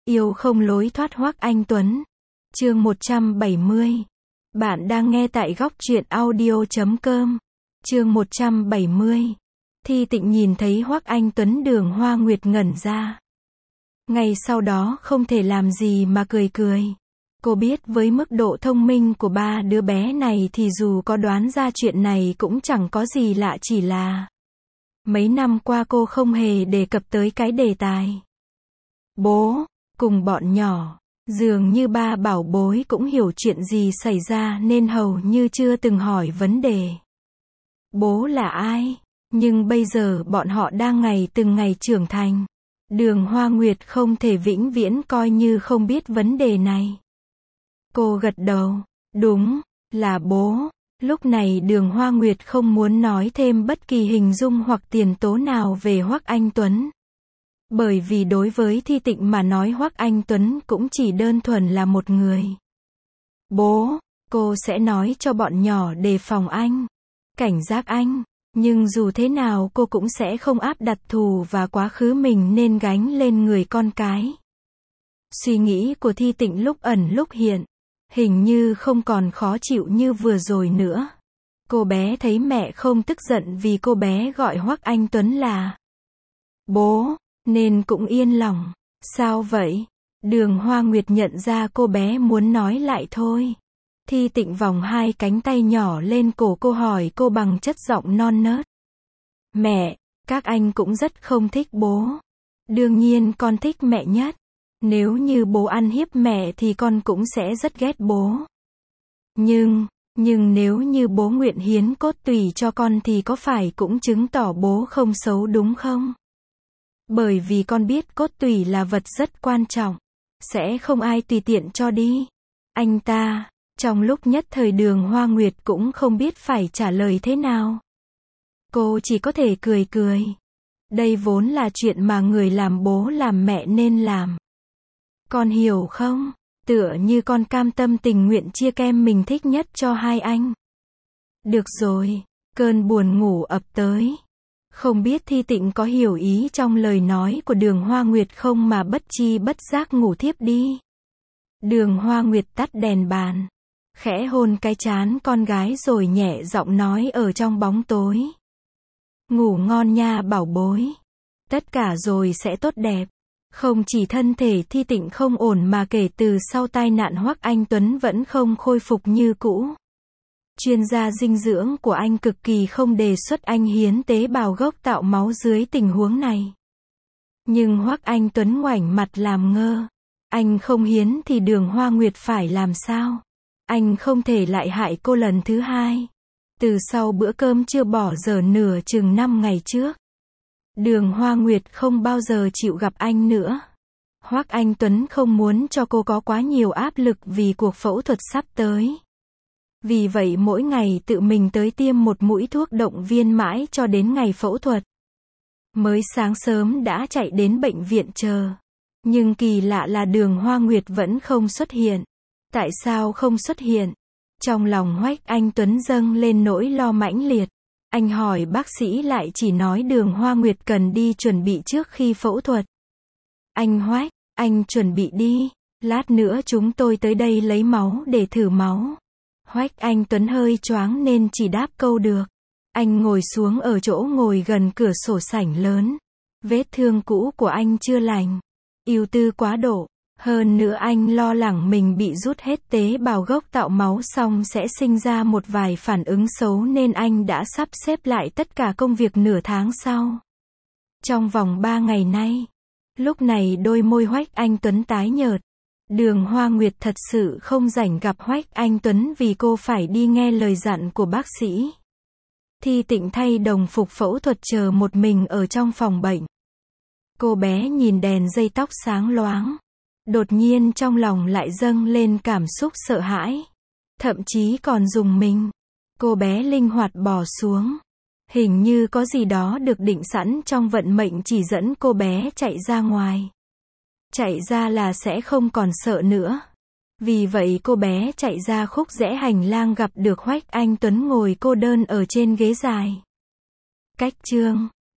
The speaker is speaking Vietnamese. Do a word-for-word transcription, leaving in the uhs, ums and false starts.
Yêu không lối thoát Hoắc Anh Tuấn. Chương một trăm bảy mươi. Bạn đang nghe tại góc truyện audio chấm com. Chương một trăm bảy mươi. Thi Tịnh nhìn thấy Hoắc Anh Tuấn, Đường Hoa Nguyệt ngẩn ra. Ngay sau đó không thể làm gì mà cười cười. Cô biết với mức độ thông minh của ba đứa bé này thì dù có đoán ra chuyện này cũng chẳng có gì lạ, chỉ là mấy năm qua cô không hề đề cập tới cái đề tài bố cùng bọn nhỏ. Dường như ba bảo bối cũng hiểu chuyện gì xảy ra nên hầu như chưa từng hỏi vấn đề bố là ai. Nhưng bây giờ bọn họ đang ngày từng ngày trưởng thành. Đường Hoa Nguyệt không thể vĩnh viễn coi như không biết vấn đề này. Cô gật đầu. Đúng, là bố. Lúc này Đường Hoa Nguyệt không muốn nói thêm bất kỳ hình dung hoặc tiền tố nào về Hoắc Anh Tuấn. Bởi vì đối với Thi Tịnh mà nói, Hoắc Anh Tuấn cũng chỉ đơn thuần là một người bố. Cô sẽ nói cho bọn nhỏ đề phòng anh, cảnh giác anh. Nhưng dù thế nào cô cũng sẽ không áp đặt thù và quá khứ mình nên gánh lên người con cái. Suy nghĩ của Thi Tịnh lúc ẩn lúc hiện, hình như không còn khó chịu như vừa rồi nữa. Cô bé thấy mẹ không tức giận vì cô bé gọi Hoắc Anh Tuấn là bố, nên cũng yên lòng. Sao vậy? Đường Hoa Nguyệt nhận ra cô bé muốn nói lại thôi. Thi Tịnh vòng hai cánh tay nhỏ lên cổ cô, hỏi cô bằng chất giọng non nớt. Mẹ, các anh cũng rất không thích bố. Đương nhiên con thích mẹ nhất. Nếu như bố ăn hiếp mẹ thì con cũng sẽ rất ghét bố. Nhưng, nhưng nếu như bố nguyện hiến cốt tủy cho con thì có phải cũng chứng tỏ bố không xấu đúng không? Bởi vì con biết cốt tủy là vật rất quan trọng. Sẽ không ai tùy tiện cho đi. Anh ta. Trong lúc nhất thời Đường Hoa Nguyệt cũng không biết phải trả lời thế nào. Cô chỉ có thể cười cười. Đây vốn là chuyện mà người làm bố làm mẹ nên làm. Con hiểu không? Tựa như con cam tâm tình nguyện chia kem mình thích nhất cho hai anh. Được rồi. Cơn buồn ngủ ập tới. Không biết Thi Tịnh có hiểu ý trong lời nói của Đường Hoa Nguyệt không mà bất chi bất giác ngủ thiếp đi. Đường Hoa Nguyệt tắt đèn bàn, khẽ hôn cái trán con gái rồi nhẹ giọng nói ở trong bóng tối. Ngủ ngon nha bảo bối. Tất cả rồi sẽ tốt đẹp. Không chỉ thân thể Thi Tịnh không ổn mà kể từ sau tai nạn Hoắc Anh Tuấn vẫn không khôi phục như cũ. Chuyên gia dinh dưỡng của anh cực kỳ không đề xuất anh hiến tế bào gốc tạo máu dưới tình huống này. Nhưng Hoắc Anh Tuấn ngoảnh mặt làm ngơ. Anh không hiến thì Đường Hoa Nguyệt phải làm sao? Anh không thể lại hại cô lần thứ hai. Từ sau bữa cơm chưa bỏ giờ nửa chừng năm ngày trước, Đường Hoa Nguyệt không bao giờ chịu gặp anh nữa. Hoắc Anh Tuấn không muốn cho cô có quá nhiều áp lực vì cuộc phẫu thuật sắp tới. Vì vậy mỗi ngày tự mình tới tiêm một mũi thuốc động viên mãi cho đến ngày phẫu thuật. Mới sáng sớm đã chạy đến bệnh viện chờ. Nhưng kỳ lạ là Đường Hoa Nguyệt vẫn không xuất hiện. Tại sao không xuất hiện? Trong lòng Hoắc Anh Tuấn dâng lên nỗi lo mãnh liệt. Anh hỏi bác sĩ lại chỉ nói Đường Hoa Nguyệt cần đi chuẩn bị trước khi phẫu thuật. Anh Hoắc, anh chuẩn bị đi. Lát nữa chúng tôi tới đây lấy máu để thử máu. Hoắc Anh Tuấn hơi choáng nên chỉ đáp câu được. Anh ngồi xuống ở chỗ ngồi gần cửa sổ sảnh lớn. Vết thương cũ của anh chưa lành. Ưu tư quá độ. Hơn nữa anh lo lắng mình bị rút hết tế bào gốc tạo máu xong sẽ sinh ra một vài phản ứng xấu nên anh đã sắp xếp lại tất cả công việc nửa tháng sau. Trong vòng ba ngày nay. Lúc này đôi môi Hoắc Anh Tuấn tái nhợt. Đường Hoa Nguyệt thật sự không rảnh gặp Hoắc Anh Tuấn vì cô phải đi nghe lời dặn của bác sĩ. Thi Tịnh thay đồng phục phẫu thuật chờ một mình ở trong phòng bệnh. Cô bé nhìn đèn dây tóc sáng loáng. Đột nhiên trong lòng lại dâng lên cảm xúc sợ hãi. Thậm chí còn rùng mình. Cô bé linh hoạt bò xuống. Hình như có gì đó được định sẵn trong vận mệnh chỉ dẫn cô bé chạy ra ngoài. Chạy ra là sẽ không còn sợ nữa. Vì vậy cô bé chạy ra khúc rẽ hành lang gặp được Hoắc Anh Tuấn ngồi cô đơn ở trên ghế dài. Cách chương